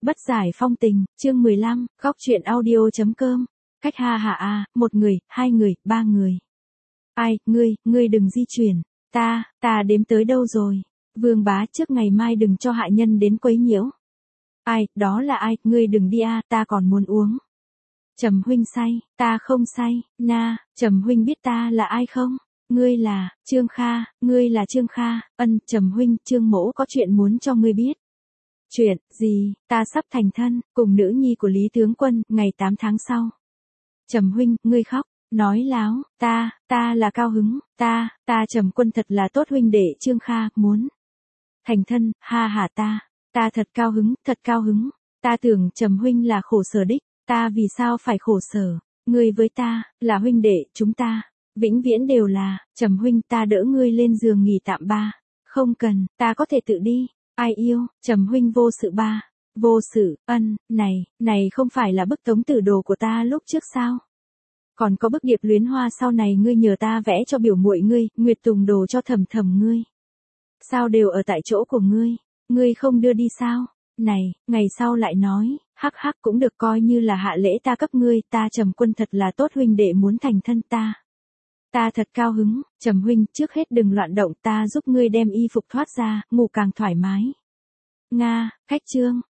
Bất giải phong tình, chương 15, góc truyện audio.com. Cách ha hả a, một người, hai người, ba người. Ai, ngươi đừng di chuyển. Ta đếm tới đâu rồi? Vương Bá trước ngày mai đừng cho hạ nhân đến quấy nhiễu. Ai, đó là ai, ngươi đừng đi a, ta còn muốn uống. Trầm huynh say, ta không say, na, Trầm huynh biết ta là ai không? Ngươi là, Trương Kha, ngươi là Trương Kha, Trầm huynh, Trương mỗ có chuyện muốn cho ngươi biết. Chuyện, gì, ta sắp thành thân, cùng nữ nhi của Lý Tướng Quân, ngày 8 tháng sau. Trầm huynh, ngươi khóc, nói láo, ta là cao hứng, ta Trầm Quân thật là tốt huynh đệ Trương Kha, muốn thành thân, ha hả ta thật cao hứng, ta tưởng Trầm huynh là khổ sở đích, ta vì sao phải khổ sở, ngươi với ta, là huynh đệ, chúng ta, vĩnh viễn đều là, Trầm huynh ta đỡ ngươi lên giường nghỉ tạm ba, không cần, ta có thể tự đi. Ai yêu, Trầm huynh vô sự ba. Vô sự, này không phải là bức tống tử đồ của ta lúc trước sao? Còn có bức điệp luyến hoa sau này ngươi nhờ ta vẽ cho biểu muội ngươi, Nguyệt Tùng đồ cho Thầm ngươi. Sao đều ở tại chỗ của ngươi không đưa đi sao? Này, ngày sau lại nói, hắc cũng được coi như là hạ lễ ta cấp ngươi, ta Trầm Quân thật là tốt huynh đệ muốn thành thân ta. Ta thật cao hứng, Trầm huynh, trước hết đừng loạn động, ta giúp ngươi đem y phục thoát ra, ngủ càng thoải mái. Nga, khách trương,